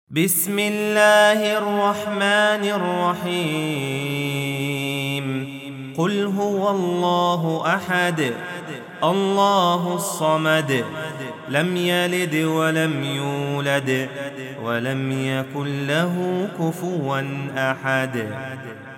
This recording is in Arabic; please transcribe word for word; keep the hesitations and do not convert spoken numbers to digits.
بسم الله الرحمن الرحيم قل هو الله أحد الله الصمد لم يلد ولم يولد ولم يكن له كفوا أحد